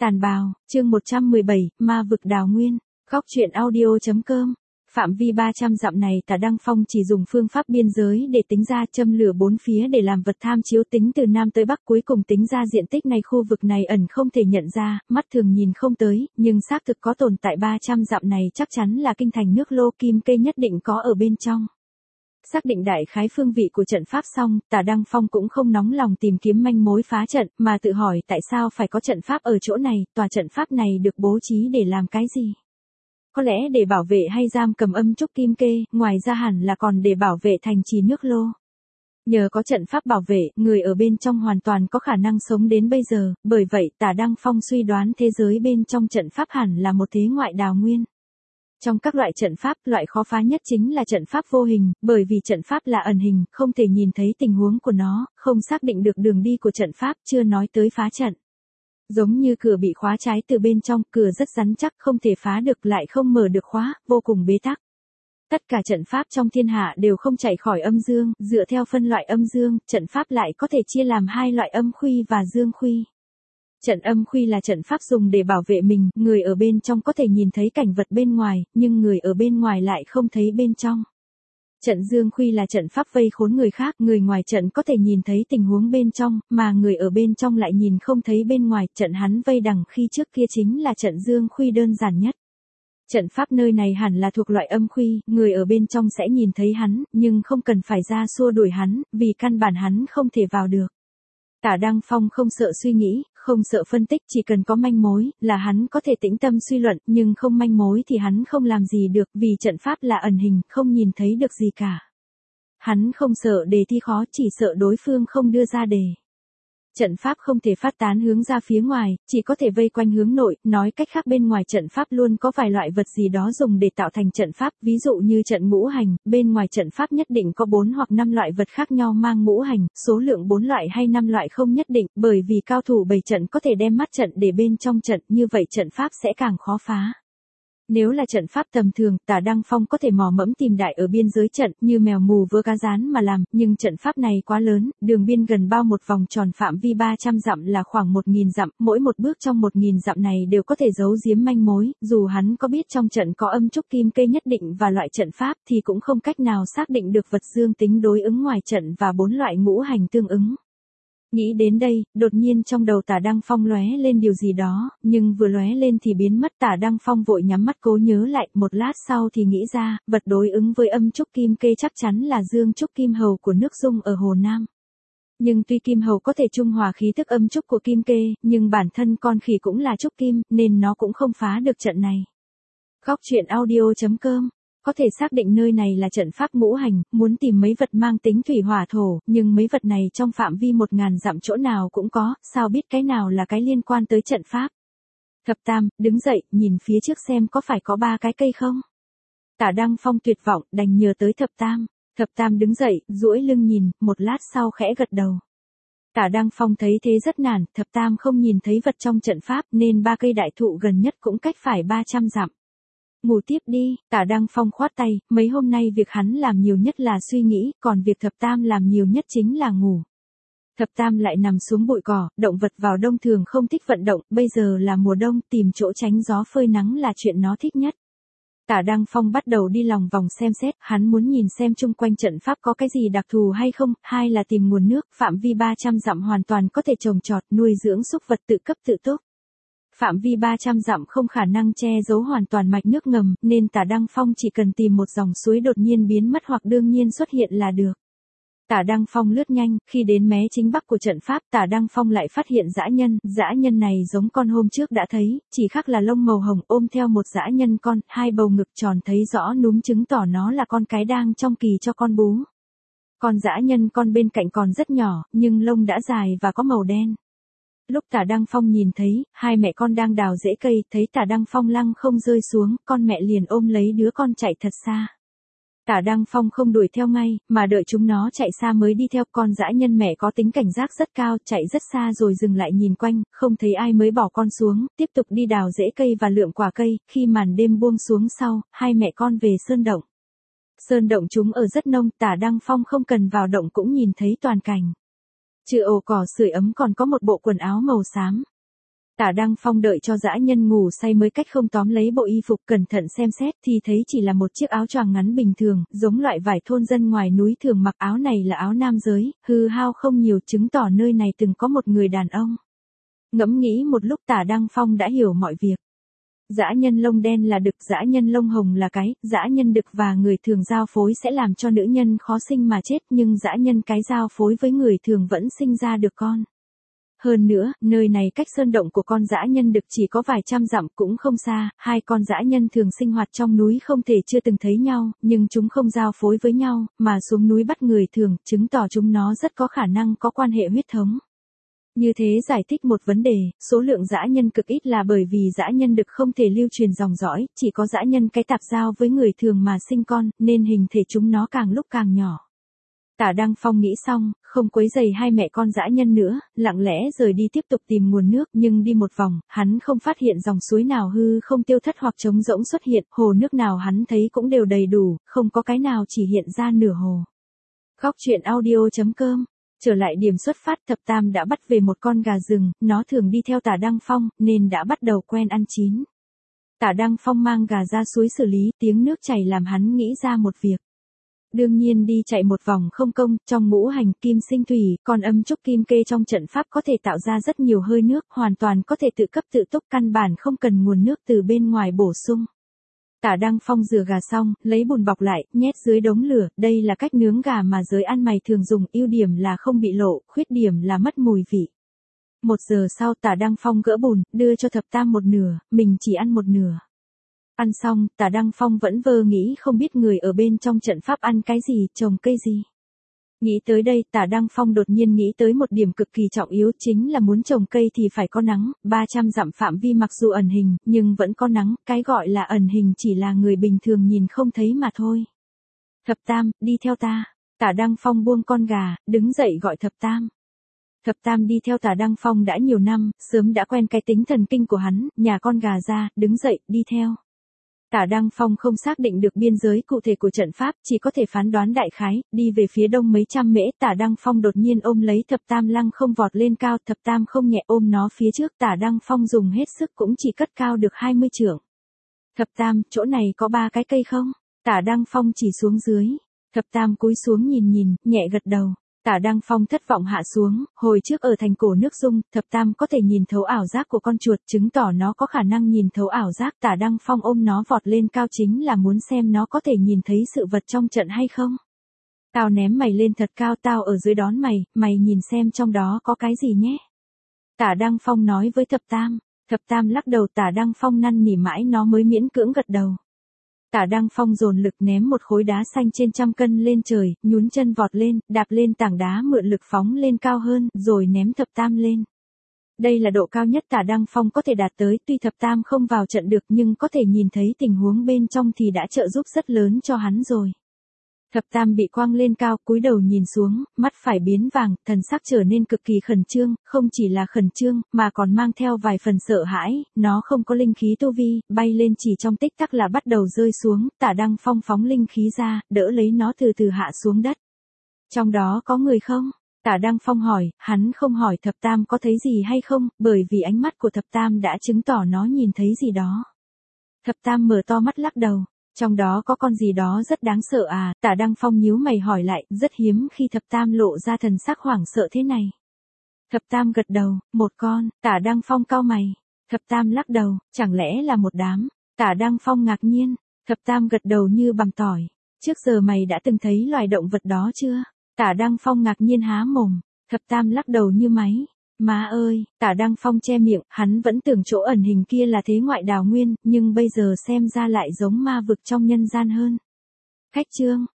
Tàn bào, chương 117, ma vực đào nguyên, góc truyện audio.com. Phạm vi 300 dặm này Tả Đăng Phong chỉ dùng phương pháp biên giới để tính ra, châm lửa bốn phía để làm vật tham chiếu tính từ Nam tới Bắc, cuối cùng tính ra diện tích này. Khu vực này ẩn không thể nhận ra, mắt thường nhìn không tới, nhưng xác thực có tồn tại. 300 dặm này chắc chắn là kinh thành nước Lô, kim cây nhất định có ở bên trong. Xác định đại khái phương vị của trận pháp xong, Tả Đăng Phong cũng không nóng lòng tìm kiếm manh mối phá trận, mà tự hỏi tại sao phải có trận pháp ở chỗ này, tòa trận pháp này được bố trí để làm cái gì? Có lẽ để bảo vệ hay giam cầm âm trúc kim kê, ngoài ra hẳn là còn để bảo vệ thành trì nước Lô. Nhờ có trận pháp bảo vệ, người ở bên trong hoàn toàn có khả năng sống đến bây giờ, bởi vậy Tả Đăng Phong suy đoán thế giới bên trong trận pháp hẳn là một thế ngoại đào nguyên. Trong các loại trận pháp, loại khó phá nhất chính là trận pháp vô hình, bởi vì trận pháp là ẩn hình, không thể nhìn thấy tình huống của nó, không xác định được đường đi của trận pháp, chưa nói tới phá trận. Giống như cửa bị khóa trái từ bên trong, cửa rất rắn chắc, không thể phá được, lại không mở được khóa, vô cùng bế tắc. Tất cả trận pháp trong thiên hạ đều không chạy khỏi âm dương, dựa theo phân loại âm dương, trận pháp lại có thể chia làm hai loại âm khuy và dương khuy. Trận âm khuy là trận pháp dùng để bảo vệ mình, người ở bên trong có thể nhìn thấy cảnh vật bên ngoài, nhưng người ở bên ngoài lại không thấy bên trong. Trận dương khuy là trận pháp vây khốn người khác, người ngoài trận có thể nhìn thấy tình huống bên trong, mà người ở bên trong lại nhìn không thấy bên ngoài. Trận hắn vây đằng khi trước kia chính là trận dương khuy đơn giản nhất. Trận pháp nơi này hẳn là thuộc loại âm khuy, người ở bên trong sẽ nhìn thấy hắn, nhưng không cần phải ra xua đuổi hắn, vì căn bản hắn không thể vào được. Tả Đăng Phong không sợ suy nghĩ, không sợ phân tích, chỉ cần có manh mối, là hắn có thể tĩnh tâm suy luận, nhưng không manh mối thì hắn không làm gì được, vì trận pháp là ẩn hình, không nhìn thấy được gì cả. Hắn không sợ đề thi khó, chỉ sợ đối phương không đưa ra đề. Trận pháp không thể phát tán hướng ra phía ngoài, chỉ có thể vây quanh hướng nội, nói cách khác bên ngoài trận pháp luôn có vài loại vật gì đó dùng để tạo thành trận pháp, ví dụ như trận ngũ hành, bên ngoài trận pháp nhất định có 4 hoặc 5 loại vật khác nhau mang ngũ hành, số lượng 4 loại hay 5 loại không nhất định, bởi vì cao thủ bày trận có thể đem mắt trận để bên trong trận, như vậy trận pháp sẽ càng khó phá. Nếu là trận pháp tầm thường, Tả Đăng Phong có thể mò mẫm tìm đại ở biên giới trận, như mèo mù vớ cá rán mà làm, nhưng trận pháp này quá lớn, đường biên gần bao một vòng tròn, phạm vi 300 dặm là khoảng 1000 dặm, mỗi một bước trong 1000 dặm này đều có thể giấu giếm manh mối, dù hắn có biết trong trận có âm trúc kim cây nhất định và loại trận pháp thì cũng không cách nào xác định được vật dương tính đối ứng ngoài trận và 4 loại ngũ hành tương ứng. Nghĩ đến đây, đột nhiên trong đầu Tả Đăng Phong lóe lên điều gì đó, nhưng vừa lóe lên thì biến mất. Tả Đăng Phong vội nhắm mắt cố nhớ lại, một lát sau thì nghĩ ra, vật đối ứng với âm trúc kim kê chắc chắn là dương trúc kim hầu của nước Dung ở Hồ Nam. Nhưng tuy kim hầu có thể trung hòa khí tức âm trúc của kim kê, nhưng bản thân con khỉ cũng là trúc kim, nên nó cũng không phá được trận này. Góc truyện audio.com. Có thể xác định nơi này là trận pháp ngũ hành, muốn tìm mấy vật mang tính thủy hỏa thổ, nhưng mấy vật này trong phạm vi 1000 dặm chỗ nào cũng có, sao biết cái nào là cái liên quan tới trận pháp. Thập Tam, đứng dậy, nhìn phía trước xem có phải có 3 cái cây không. Tả Đăng Phong tuyệt vọng, đành nhờ tới Thập Tam. Thập Tam đứng dậy, duỗi lưng nhìn, một lát sau khẽ gật đầu. Tả Đăng Phong thấy thế rất nản, Thập Tam không nhìn thấy vật trong trận pháp nên 3 cây đại thụ gần nhất cũng cách phải 300 dặm. Ngủ tiếp đi, Tả Đăng Phong khoát tay, mấy hôm nay việc hắn làm nhiều nhất là suy nghĩ, còn việc Thập Tam làm nhiều nhất chính là ngủ. Thập Tam lại nằm xuống bụi cỏ, động vật vào đông thường không thích vận động, bây giờ là mùa đông, tìm chỗ tránh gió phơi nắng là chuyện nó thích nhất. Tả Đăng Phong bắt đầu đi lòng vòng xem xét, hắn muốn nhìn xem chung quanh trận pháp có cái gì đặc thù hay không, hay là tìm nguồn nước, phạm vi 300 dặm hoàn toàn có thể trồng trọt, nuôi dưỡng súc vật tự cấp tự túc. Phạm vi 300 dặm không khả năng che giấu hoàn toàn mạch nước ngầm, nên Tả Đăng Phong chỉ cần tìm một dòng suối đột nhiên biến mất hoặc đương nhiên xuất hiện là được. Tả Đăng Phong lướt nhanh, khi đến mé chính bắc của trận pháp, Tả Đăng Phong lại phát hiện dã nhân này giống con hôm trước đã thấy, chỉ khác là lông màu hồng ôm theo một dã nhân con, 2 bầu ngực tròn thấy rõ núm chứng tỏ nó là con cái đang trong kỳ cho con bú. Con dã nhân con bên cạnh còn rất nhỏ, nhưng lông đã dài và có màu đen. Lúc Tả Đăng Phong nhìn thấy, 2 mẹ con đang đào rễ cây, thấy Tả Đăng Phong lăng không rơi xuống, con mẹ liền ôm lấy đứa con chạy thật xa. Tả Đăng Phong không đuổi theo ngay, mà đợi chúng nó chạy xa mới đi theo. Con dã nhân mẹ có tính cảnh giác rất cao, chạy rất xa rồi dừng lại nhìn quanh, không thấy ai mới bỏ con xuống, tiếp tục đi đào rễ cây và lượm quả cây. Khi màn đêm buông xuống sau, 2 mẹ con về sơn động. Sơn động chúng ở rất nông, Tả Đăng Phong không cần vào động cũng nhìn thấy toàn cảnh. Trừ ổ cỏ sưởi ấm còn có một bộ quần áo màu xám. Tả Đăng Phong đợi cho dã nhân ngủ say mới cách không tóm lấy bộ y phục cẩn thận xem xét thì thấy chỉ là một chiếc áo choàng ngắn bình thường, giống loại vải thôn dân ngoài núi thường mặc. Áo này là áo nam giới, hư hao không nhiều, chứng tỏ nơi này từng có một người đàn ông. Ngẫm nghĩ một lúc Tả Đăng Phong đã hiểu mọi việc. Dã nhân lông đen là đực, dã nhân lông hồng là cái, dã nhân đực và người thường giao phối sẽ làm cho nữ nhân khó sinh mà chết, nhưng dã nhân cái giao phối với người thường vẫn sinh ra được con. Hơn nữa, nơi này cách sơn động của con dã nhân đực chỉ có vài trăm dặm cũng không xa, hai con dã nhân thường sinh hoạt trong núi không thể chưa từng thấy nhau, nhưng chúng không giao phối với nhau, mà xuống núi bắt người thường, chứng tỏ chúng nó rất có khả năng có quan hệ huyết thống. Như thế giải thích một vấn đề, số lượng dã nhân cực ít là bởi vì dã nhân đực không thể lưu truyền dòng dõi, chỉ có dã nhân cái tạp giao với người thường mà sinh con, nên hình thể chúng nó càng lúc càng nhỏ. Tả Đăng Phong nghĩ xong, không quấy rầy hai mẹ con dã nhân nữa, lặng lẽ rời đi tiếp tục tìm nguồn nước, nhưng đi một vòng, hắn không phát hiện dòng suối nào hư không tiêu thất hoặc trống rỗng xuất hiện, hồ nước nào hắn thấy cũng đều đầy đủ, không có cái nào chỉ hiện ra nửa hồ. Góc truyện audio.com. Trở lại điểm xuất phát, Thập Tam đã bắt về một con gà rừng, nó thường đi theo Tả Đăng Phong, nên đã bắt đầu quen ăn chín. Tả Đăng Phong mang gà ra suối xử lý, tiếng nước chảy làm hắn nghĩ ra một việc. Đương nhiên đi chạy một vòng không công, trong ngũ hành kim sinh thủy, còn âm trúc kim kê trong trận pháp có thể tạo ra rất nhiều hơi nước, hoàn toàn có thể tự cấp tự túc, căn bản không cần nguồn nước từ bên ngoài bổ sung. Tả Đăng Phong rửa gà xong, lấy bùn bọc lại, nhét dưới đống lửa, đây là cách nướng gà mà giới ăn mày thường dùng, ưu điểm là không bị lộ, khuyết điểm là mất mùi vị. 1 giờ sau Tả Đăng Phong gỡ bùn, đưa cho Thập Tam một nửa, mình chỉ ăn một nửa. Ăn xong, Tả Đăng Phong vẫn vờ nghĩ không biết người ở bên trong trận pháp ăn cái gì, trồng cây gì. Nghĩ tới đây, Tả Đăng Phong đột nhiên nghĩ tới một điểm cực kỳ trọng yếu, chính là muốn trồng cây thì phải có nắng, 300 dặm phạm vi mặc dù ẩn hình, nhưng vẫn có nắng, cái gọi là ẩn hình chỉ là người bình thường nhìn không thấy mà thôi. Thập Tam, đi theo ta. Tả Đăng Phong buông con gà, đứng dậy gọi Thập Tam. Thập Tam đi theo Tả Đăng Phong đã nhiều năm, sớm đã quen cái tính thần kinh của hắn, nhả con gà ra, đứng dậy, đi theo. Tả Đăng Phong không xác định được biên giới cụ thể của trận pháp, chỉ có thể phán đoán đại khái, đi về phía đông mấy trăm mễ, Tả Đăng Phong đột nhiên ôm lấy Thập Tam lăng không vọt lên cao, Thập Tam không nhẹ ôm nó phía trước, Tả Đăng Phong dùng hết sức cũng chỉ cất cao được 20 trượng. Thập Tam, chỗ này có 3 cái cây không? Tả Đăng Phong chỉ xuống dưới. Thập Tam cúi xuống nhìn, nhẹ gật đầu. Tả Đăng Phong thất vọng hạ xuống, hồi trước ở thành cổ nước Dung, Thập Tam có thể nhìn thấu ảo giác của con chuột, chứng tỏ nó có khả năng nhìn thấu ảo giác. Tả Đăng Phong ôm nó vọt lên cao chính là muốn xem nó có thể nhìn thấy sự vật trong trận hay không. Tao ném mày lên thật cao, tao ở dưới đón mày, mày nhìn xem trong đó có cái gì nhé. Tả Đăng Phong nói với Thập Tam. Thập Tam lắc đầu, Tả Đăng Phong năn nỉ mãi nó mới miễn cưỡng gật đầu. Tả Đăng Phong dồn lực ném một khối đá xanh trên 100 cân lên trời, nhún chân vọt lên, đạp lên tảng đá mượn lực phóng lên cao hơn, rồi ném Thập Tam lên. Đây là độ cao nhất Tả Đăng Phong có thể đạt tới, tuy Thập Tam không vào trận được nhưng có thể nhìn thấy tình huống bên trong thì đã trợ giúp rất lớn cho hắn rồi. Thập Tam bị quăng lên cao, cúi đầu nhìn xuống, mắt phải biến vàng, thần sắc trở nên cực kỳ khẩn trương, không chỉ là khẩn trương, mà còn mang theo vài phần sợ hãi, nó không có linh khí tu vi, bay lên chỉ trong tích tắc là bắt đầu rơi xuống, Tả Đăng Phong phóng linh khí ra, đỡ lấy nó từ từ hạ xuống đất. Trong đó có người không? Tả Đăng Phong hỏi, hắn không hỏi Thập Tam có thấy gì hay không, bởi vì ánh mắt của Thập Tam đã chứng tỏ nó nhìn thấy gì đó. Thập Tam mở to mắt lắc đầu. Trong đó có con gì đó rất đáng sợ à, Tả Đăng Phong nhíu mày hỏi lại, rất hiếm khi Thập Tam lộ ra thần sắc hoảng sợ thế này. Thập Tam gật đầu, một con, Tả Đăng Phong cau mày. Thập Tam lắc đầu, chẳng lẽ là một đám, Tả Đăng Phong ngạc nhiên. Thập Tam gật đầu như bằng tỏi, trước giờ mày đã từng thấy loài động vật đó chưa? Tả Đăng Phong ngạc nhiên há mồm. Thập Tam lắc đầu như máy. Má ơi, Tả Đăng Phong che miệng, hắn vẫn tưởng chỗ ẩn hình kia là thế ngoại đào nguyên, nhưng bây giờ xem ra lại giống ma vực trong nhân gian hơn. Khách chương.